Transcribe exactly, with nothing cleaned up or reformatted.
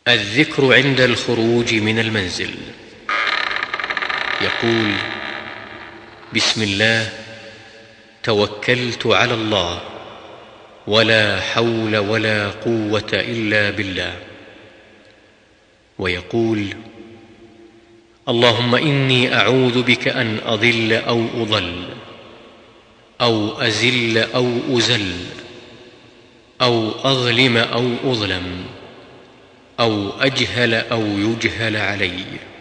الذكر عند الخروج من المنزل. يقول: بسم الله، توكلت على الله، ولا حول ولا قوة إلا بالله. ويقول: اللهم إني أعوذ بك أن أضل أو أضل، أو أزل أو أزل، أو أظلم أو أظلم، أو أجهل أو يجهل علي.